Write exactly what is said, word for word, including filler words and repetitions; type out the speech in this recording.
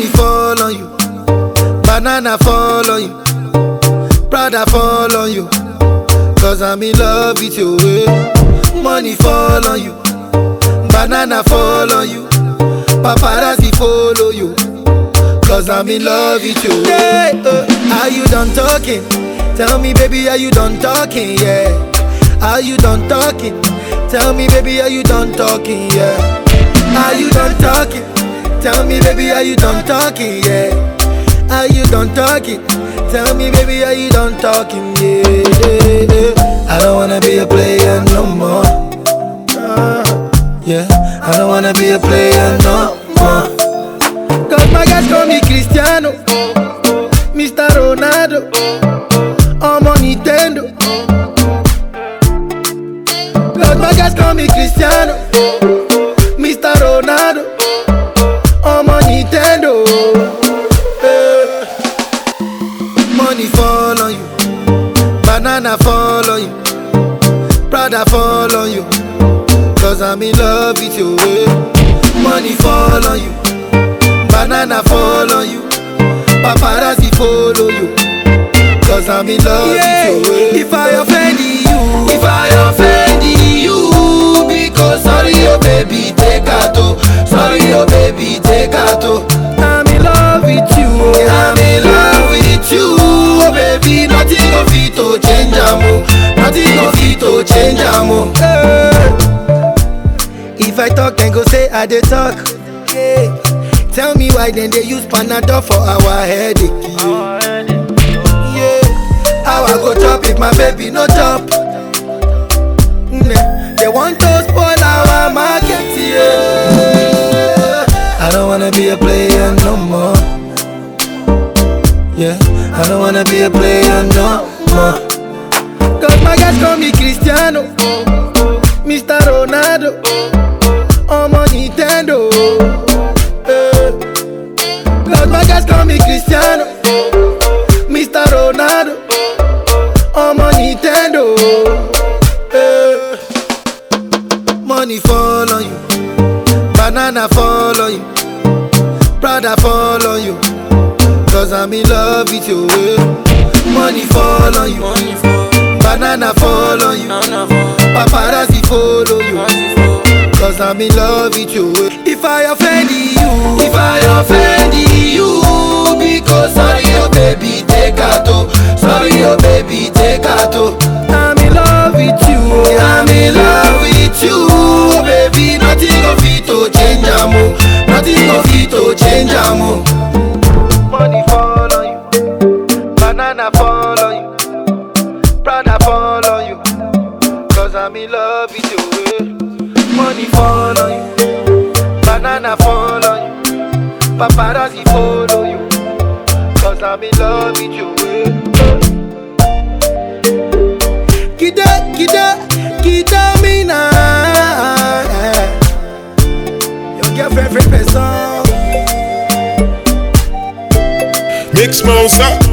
Money fall on you, banana fall on you, Prada fall on you, cause I'm in love with you. eh. Money fall on you, banana fall on you, paparazzi follow you, cause I'm in love with you. Yeah, uh, are you done talking? Tell me baby, are you done talking? Yeah. Are you done talking? Tell me baby, are you done talking? Yeah. Are you done talking? Tell me baby, are you done talking? Yeah. Are you done talking? Tell me baby, are you done talking? Yeah, yeah, yeah. I don't wanna be a player no more. Uh, yeah, I don't wanna be a player no more. Cause my guys call me Cristiano, Mister Ronaldo, I'm on Nintendo. Cause my guys call me Cristiano, Mister Ronaldo, I'm on Nintendo. eh. Money fall on you, banana fall on you, Prada fall on you, cause I'm in love with you. eh. Money fall on you, banana fall on you, paparazzi follow you, cause I'm in love yeah. with you. eh. If I offend you, if I offend you, because sorry oh baby, take a toe. Sorry oh baby, take a toe. I'm in love with you, I'm in love with you, oh baby. Nothing of it to change amo, nothing of it to change amo. eh. If I talk then go say I dey talk. yeah. Tell me why then they use Panadol for our headache. Yeah. yeah. How I go chop if my baby no chop? Mm, they want to spoil our market. Yeah. I don't wanna be a player no more. Yeah. I don't wanna be a player no more. Cause my guys call me Cristiano, Mister Ronaldo, I'm on Nintendo. eh. Cause my guys call me Cristiano, Mister Ronaldo, I'm on Nintendo. eh. Money fall on you, banana fall on you, Prada fall on you, cause I'm in love with you. eh. Money fall on you, banana fall on you, paparazzi follow you, cause I'm in love with you. eh. If I offend you, if I offend you, because sorry oh baby, take a toe. Sorry oh baby, take a toe. I'm in love with you, I'm in love with you, oh baby. Nothing of it to change amo, nothing of it to change amo. Money fall on you, banana fall on you, Prada fall on you, cause I'm in love with you. eh. Money fall on you, banana fall on you, paparazzi follow you, cause I'm in love with you. eh. Kida, kida, kida me now. Your girlfriend, friend, person. Mix Mouse up.